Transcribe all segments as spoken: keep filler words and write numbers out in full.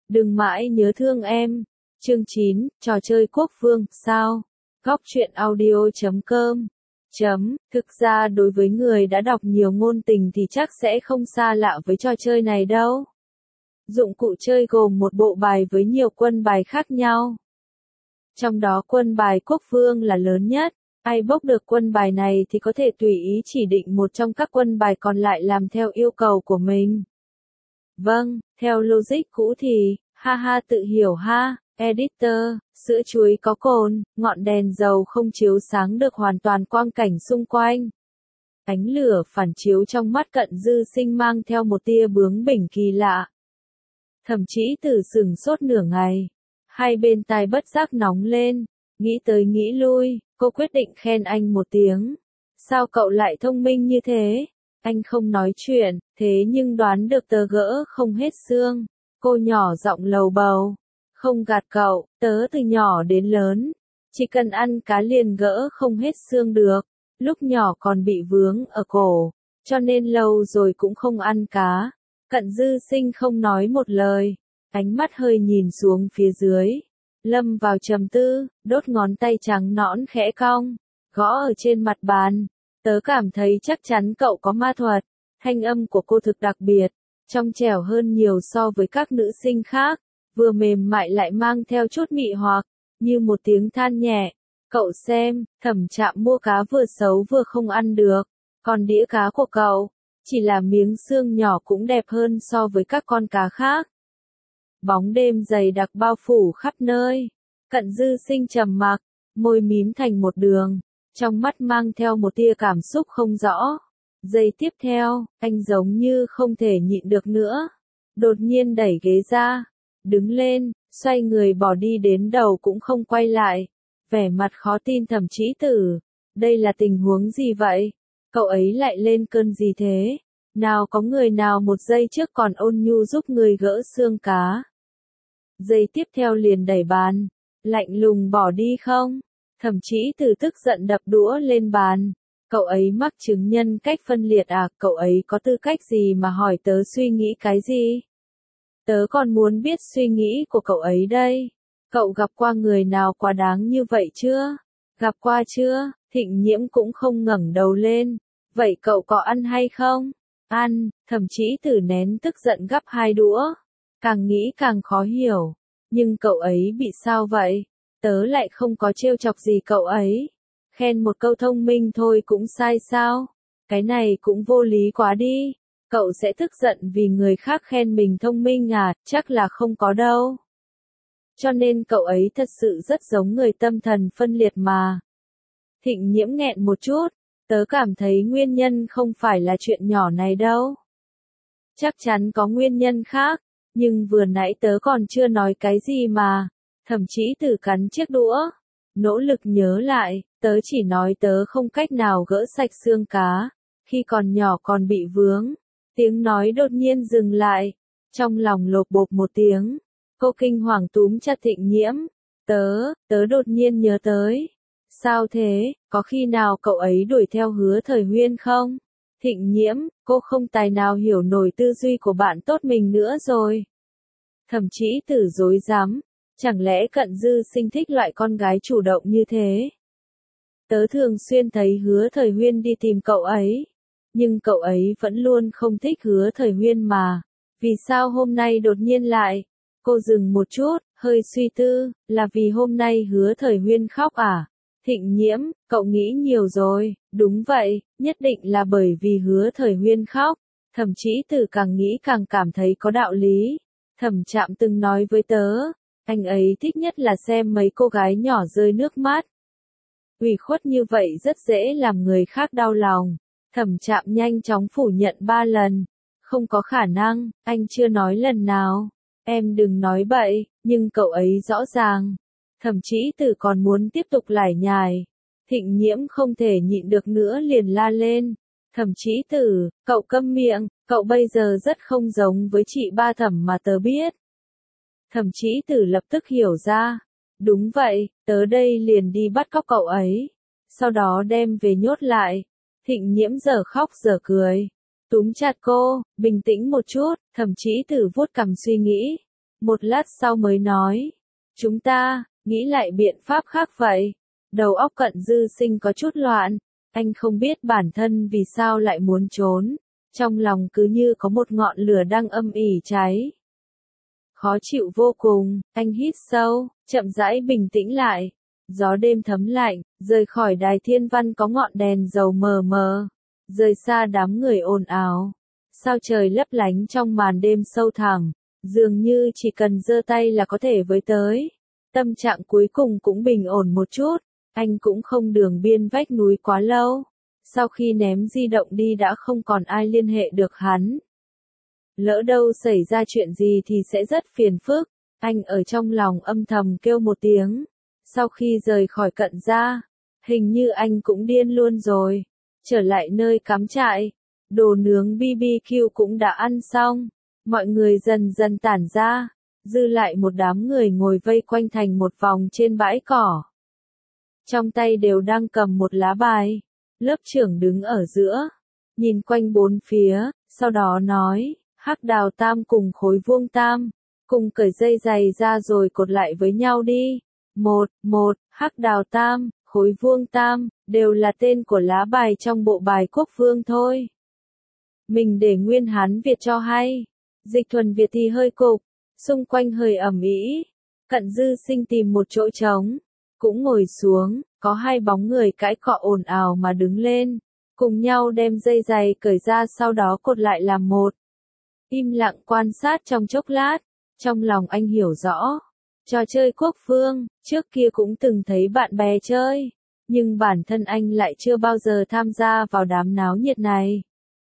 Đừng mãi nhớ thương em. Chương chín, trò chơi quốc vương, sao? Góc truyện audio chấm com. Chấm, thực ra đối với người đã đọc nhiều ngôn tình thì chắc sẽ không xa lạ với trò chơi này đâu. Dụng cụ chơi gồm một bộ bài với nhiều quân bài khác nhau. Trong đó quân bài quốc vương là lớn nhất. Ai bốc được quân bài này thì có thể tùy ý chỉ định một trong các quân bài còn lại làm theo yêu cầu của mình. Vâng, theo logic cũ thì, ha ha tự hiểu ha, editor, sữa chuối có cồn, ngọn đèn dầu không chiếu sáng được hoàn toàn quang cảnh xung quanh. Ánh lửa phản chiếu trong mắt Cận Dư Sinh mang theo một tia bướng bỉnh kỳ lạ. Thậm chí từ sừng sốt nửa ngày, hai bên tai bất giác nóng lên, nghĩ tới nghĩ lui, cô quyết định khen anh một tiếng. Sao cậu lại thông minh như thế? Anh không nói chuyện, thế nhưng đoán được tớ gỡ không hết xương. Cô nhỏ giọng lầu bầu. Không gạt cậu, tớ từ nhỏ đến lớn. Chỉ cần ăn cá liền gỡ không hết xương được. Lúc nhỏ còn bị vướng ở cổ, cho nên lâu rồi cũng không ăn cá. Cận Dư Sinh không nói một lời, ánh mắt hơi nhìn xuống phía dưới. Lâm vào trầm tư, đốt ngón tay trắng nõn khẽ cong, gõ ở trên mặt bàn. Tớ cảm thấy chắc chắn cậu có ma thuật. Thanh âm của cô thực đặc biệt, trong trẻo hơn nhiều so với các nữ sinh khác, vừa mềm mại lại mang theo chút mị hoặc, như một tiếng than nhẹ. Cậu xem, Thẩm Trạm mua cá vừa xấu vừa không ăn được, còn đĩa cá của cậu, chỉ là miếng xương nhỏ cũng đẹp hơn so với các con cá khác. Bóng đêm dày đặc bao phủ khắp nơi. Cận Dư Sinh trầm mặc, môi mím thành một đường, trong mắt mang theo một tia cảm xúc không rõ. Giây tiếp theo, anh giống như không thể nhịn được nữa. Đột nhiên đẩy ghế ra, đứng lên, xoay người bỏ đi đến đầu cũng không quay lại. Vẻ mặt khó tin Thẩm Chí Tử. Đây là tình huống gì vậy? Cậu ấy lại lên cơn gì thế? Nào có người nào một giây trước còn ôn nhu giúp người gỡ xương cá. Giây tiếp theo liền đẩy bàn, lạnh lùng bỏ đi không? Thẩm Chí Tử tức giận đập đũa lên bàn. Cậu ấy mắc chứng nhân cách phân liệt à? Cậu ấy có tư cách gì mà hỏi tớ suy nghĩ cái gì? Tớ còn muốn biết suy nghĩ của cậu ấy đây. Cậu gặp qua người nào quá đáng như vậy chưa? Gặp qua chưa? Thịnh Nhiễm cũng không ngẩng đầu lên. Vậy cậu có ăn hay không? Ăn. Thẩm Chí Tử nén tức giận gắp hai đũa. Càng nghĩ càng khó hiểu. Nhưng cậu ấy bị sao vậy? Tớ lại không có trêu chọc gì cậu ấy. Khen một câu thông minh thôi cũng sai sao? Cái này cũng vô lý quá đi. Cậu sẽ tức giận vì người khác khen mình thông minh à? Chắc là không có đâu. Cho nên cậu ấy thật sự rất giống người tâm thần phân liệt mà. Thịnh Nhiễm nghẹn một chút. Tớ cảm thấy nguyên nhân không phải là chuyện nhỏ này đâu. Chắc chắn có nguyên nhân khác. Nhưng vừa nãy tớ còn chưa nói cái gì mà. Thẩm Chí Tử cắn chiếc đũa. Nỗ lực nhớ lại, tớ chỉ nói tớ không cách nào gỡ sạch xương cá. Khi còn nhỏ còn bị vướng. Tiếng nói đột nhiên dừng lại. Trong lòng lộp bộp một tiếng. Cô kinh hoàng túm chặt Thịnh Nhiễm. Tớ, tớ đột nhiên nhớ tới. Sao thế, có khi nào cậu ấy đuổi theo Hứa Thời Huyên không? Thịnh Nhiễm, cô không tài nào hiểu nổi tư duy của bạn tốt mình nữa rồi. Thẩm Chí Tử rối rắm, chẳng lẽ Cận Dư Sinh thích loại con gái chủ động như thế? Tớ thường xuyên thấy Hứa Thời Huyên đi tìm cậu ấy, nhưng cậu ấy vẫn luôn không thích Hứa Thời Huyên mà. Vì sao hôm nay đột nhiên lại? Cô dừng một chút, hơi suy tư, là vì hôm nay Hứa Thời Huyên khóc à? Thịnh Nhiễm, cậu nghĩ nhiều rồi. Đúng vậy, nhất định là bởi vì Hứa Thời Huyên khóc. Thẩm Chí Tử càng nghĩ càng cảm thấy có đạo lý. Thẩm Trạm từng nói với tớ, anh ấy thích nhất là xem mấy cô gái nhỏ rơi nước mắt. Ủy khuất như vậy rất dễ làm người khác đau lòng. Thẩm Trạm nhanh chóng phủ nhận ba lần. Không có khả năng, anh chưa nói lần nào. Em đừng nói bậy, nhưng cậu ấy rõ ràng. Thẩm Chí Tử còn muốn tiếp tục lải nhải. Thịnh Nhiễm không thể nhịn được nữa liền la lên. Thẩm Chí Tử, cậu câm miệng, cậu bây giờ rất không giống với chị ba Thẩm mà tớ biết. Thẩm Chí Tử lập tức hiểu ra. Đúng vậy, tớ đây liền đi bắt cóc cậu ấy. Sau đó đem về nhốt lại. Thịnh Nhiễm giờ khóc giờ cười. Túm chặt cô, bình tĩnh một chút. Thẩm Chí Tử vuốt cằm suy nghĩ. Một lát sau mới nói. Chúng ta, nghĩ lại biện pháp khác vậy. Đầu óc Cận Dư Sinh có chút loạn. Anh không biết bản thân vì sao lại muốn trốn. Trong lòng cứ như có một ngọn lửa đang âm ỉ cháy. Khó chịu vô cùng, anh hít sâu, chậm rãi bình tĩnh lại. Gió đêm thấm lạnh, rời khỏi đài thiên văn có ngọn đèn dầu mờ mờ. Rời xa đám người ồn ào. Sao trời lấp lánh trong màn đêm sâu thẳm. Dường như chỉ cần giơ tay là có thể với tới. Tâm trạng cuối cùng cũng bình ổn một chút. Anh cũng không đường biên vách núi quá lâu. Sau khi ném di động đi đã không còn ai liên hệ được hắn. Lỡ đâu xảy ra chuyện gì thì sẽ rất phiền phức. Anh ở trong lòng âm thầm kêu một tiếng. Sau khi rời khỏi Cận gia, hình như anh cũng điên luôn rồi. Trở lại nơi cắm trại, đồ nướng bê bê kiu cũng đã ăn xong. Mọi người dần dần tản ra, dư lại một đám người ngồi vây quanh thành một vòng trên bãi cỏ. Trong tay đều đang cầm một lá bài. Lớp trưởng đứng ở giữa, nhìn quanh bốn phía, sau đó nói, Hắc Đào Tam cùng Khối Vuông Tam, cùng cởi dây giày ra rồi cột lại với nhau đi. Một, một, Hắc Đào Tam, Khối Vuông Tam, đều là tên của lá bài trong bộ bài quốc vương thôi. Mình để nguyên Hán Việt cho hay. Dịch thuần Việt thì hơi cục, xung quanh hơi ẩm ĩ. Cận Dư Sinh tìm một chỗ trống, cũng ngồi xuống, có hai bóng người cãi cọ ồn ào mà đứng lên, cùng nhau đem dây giày cởi ra sau đó cột lại làm một. Im lặng quan sát trong chốc lát, trong lòng anh hiểu rõ. Trò chơi quốc vương, trước kia cũng từng thấy bạn bè chơi, nhưng bản thân anh lại chưa bao giờ tham gia vào đám náo nhiệt này.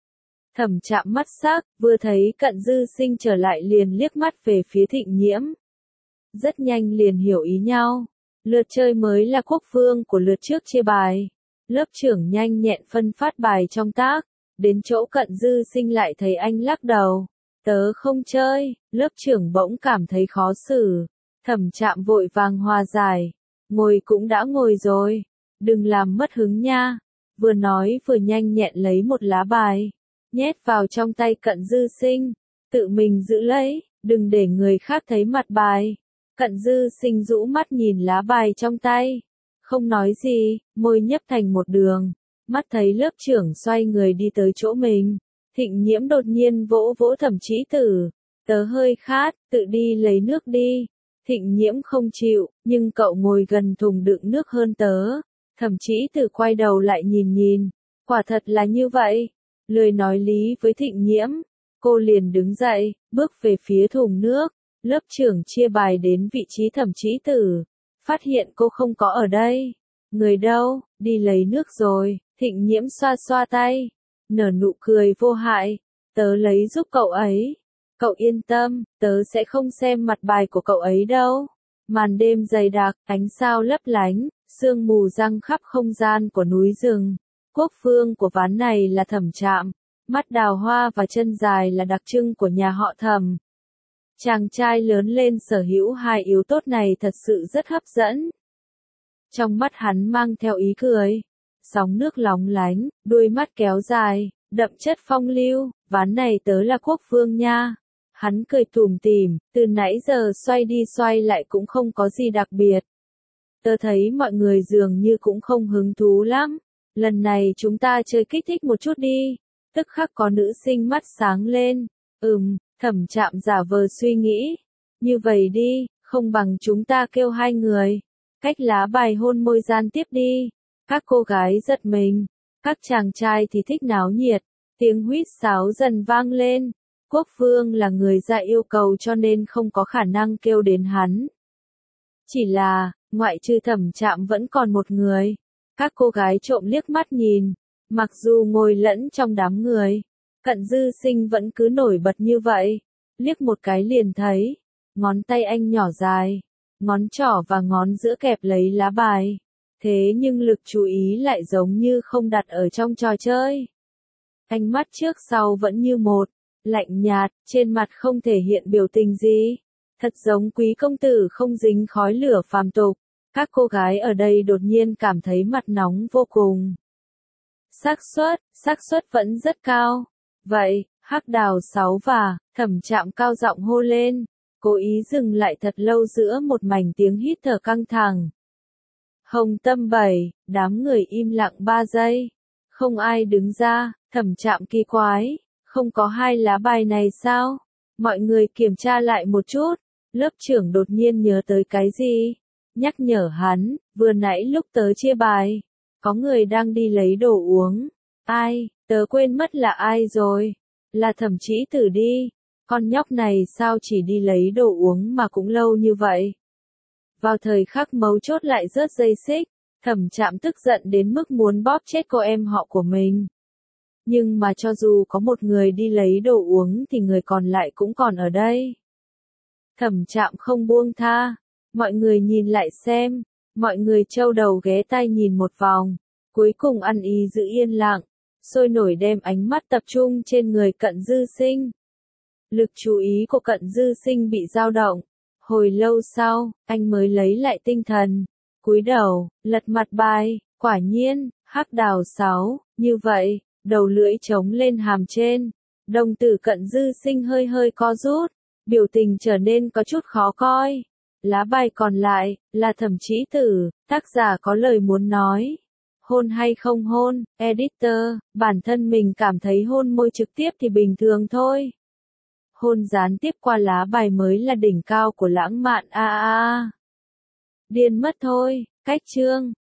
Thẩm Trạm mắt sắc, vừa thấy Cận Dư Sinh trở lại liền liếc mắt về phía Thịnh Nhiễm. Rất nhanh liền hiểu ý nhau. Lượt chơi mới là quốc vương của lượt trước chia bài. Lớp trưởng nhanh nhẹn phân phát bài trong tác. Đến chỗ Cận Dư Sinh lại thấy anh lắc đầu. Tớ không chơi. Lớp trưởng bỗng cảm thấy khó xử. Thẩm Trạm vội vàng hòa giải. Ngồi cũng đã ngồi rồi. Đừng làm mất hứng nha. Vừa nói vừa nhanh nhẹn lấy một lá bài. Nhét vào trong tay Cận Dư Sinh. Tự mình giữ lấy. Đừng để người khác thấy mặt bài. Cận Dư Sinh rũ mắt nhìn lá bài trong tay. Không nói gì, môi nhấp thành một đường. Mắt thấy lớp trưởng xoay người đi tới chỗ mình. Thịnh Nhiễm đột nhiên vỗ vỗ Thẩm Chí Tử. Tớ hơi khát, tự đi lấy nước đi. Thịnh Nhiễm không chịu, nhưng cậu ngồi gần thùng đựng nước hơn tớ. Thẩm Chí Tử quay đầu lại nhìn nhìn. Quả thật là như vậy. Lười nói lý với Thịnh Nhiễm. Cô liền đứng dậy, bước về phía thùng nước. Lớp trưởng chia bài đến vị trí Thẩm Chí Tử. Phát hiện cô không có ở đây. Người đâu, đi lấy nước rồi. Thịnh Nhiễm xoa xoa tay. Nở nụ cười vô hại. Tớ lấy giúp cậu ấy. Cậu yên tâm, tớ sẽ không xem mặt bài của cậu ấy đâu. Màn đêm dày đặc, ánh sao lấp lánh, sương mù giăng khắp không gian của núi rừng. Quốc vương của ván này là Thẩm Trạm. Mắt đào hoa và chân dài là đặc trưng của nhà họ Thẩm. Chàng trai lớn lên sở hữu hai yếu tố này thật sự rất hấp dẫn. Trong mắt hắn mang theo ý cười. Sóng nước lóng lánh, đuôi mắt kéo dài, đậm chất phong lưu, ván này tớ là quốc vương nha. Hắn cười tủm tỉm, từ nãy giờ xoay đi xoay lại cũng không có gì đặc biệt. Tớ thấy mọi người dường như cũng không hứng thú lắm. Lần này chúng ta chơi kích thích một chút đi. Tức khắc có nữ sinh mắt sáng lên. Ừm, Thẩm Trạm giả vờ suy nghĩ. Như vậy đi, không bằng chúng ta kêu hai người. Cách lá bài hôn môi gian tiếp đi. Các cô gái giật mình. Các chàng trai thì thích náo nhiệt. Tiếng huýt sáo dần vang lên. Quốc vương là người ra yêu cầu cho nên không có khả năng kêu đến hắn. Chỉ là, ngoại trừ Thẩm Trạm vẫn còn một người. Các cô gái trộm liếc mắt nhìn. Mặc dù ngồi lẫn trong đám người. Cận Dư Sinh vẫn cứ nổi bật như vậy. Liếc một cái liền thấy. Ngón tay anh nhỏ dài. Ngón trỏ và ngón giữa kẹp lấy lá bài. Thế nhưng lực chú ý lại giống như không đặt ở trong trò chơi. Ánh mắt trước sau vẫn như một. Lạnh nhạt, trên mặt không thể hiện biểu tình gì. Thật giống quý công tử không dính khói lửa phàm tục. Các cô gái ở đây đột nhiên cảm thấy mặt nóng vô cùng. Xác suất, xác suất vẫn rất cao. Vậy, Hắc Đào sáu và, Thẩm Trạm cao giọng hô lên. cố ý dừng lại thật lâu giữa một mảnh tiếng hít thở căng thẳng. Hồng Tâm bảy, đám người im lặng ba giây. Không ai đứng ra, Thẩm Trạm kỳ quái, không có hai lá bài này sao? Mọi người kiểm tra lại một chút, lớp trưởng đột nhiên nhớ tới cái gì? Nhắc nhở hắn, vừa nãy lúc tớ chia bài, có người đang đi lấy đồ uống. Ai, tớ quên mất là ai rồi. Là Thẩm Trĩ Tử đi. Con nhóc này sao chỉ đi lấy đồ uống mà cũng lâu như vậy? Vào thời khắc mấu chốt lại rớt dây xích, Thẩm Trạm tức giận đến mức muốn bóp chết cô em họ của mình. Nhưng mà cho dù có một người đi lấy đồ uống thì người còn lại cũng còn ở đây. Thẩm Trạm không buông tha. Mọi người nhìn lại xem. Mọi người trâu đầu ghé tai nhìn một vòng. Cuối cùng ăn ý giữ yên lặng. Sôi nổi đem ánh mắt tập trung trên người Cận Dư Sinh. Lực chú ý của Cận Dư Sinh bị dao động. Hồi lâu sau, anh mới lấy lại tinh thần. Cúi đầu, lật mặt bài. Quả nhiên, hắc đào sáu. Như vậy, đầu lưỡi trống lên hàm trên. Đồng tử Cận Dư Sinh hơi hơi co rút. Biểu tình trở nên có chút khó coi. Lá bài còn lại, là Thẩm Trĩ Tử, tác giả có lời muốn nói. Hôn hay không hôn, editor, bản thân mình cảm thấy hôn môi trực tiếp thì bình thường thôi. Hôn gián tiếp qua lá bài mới là đỉnh cao của lãng mạn a a a. Điên mất thôi, cách chương.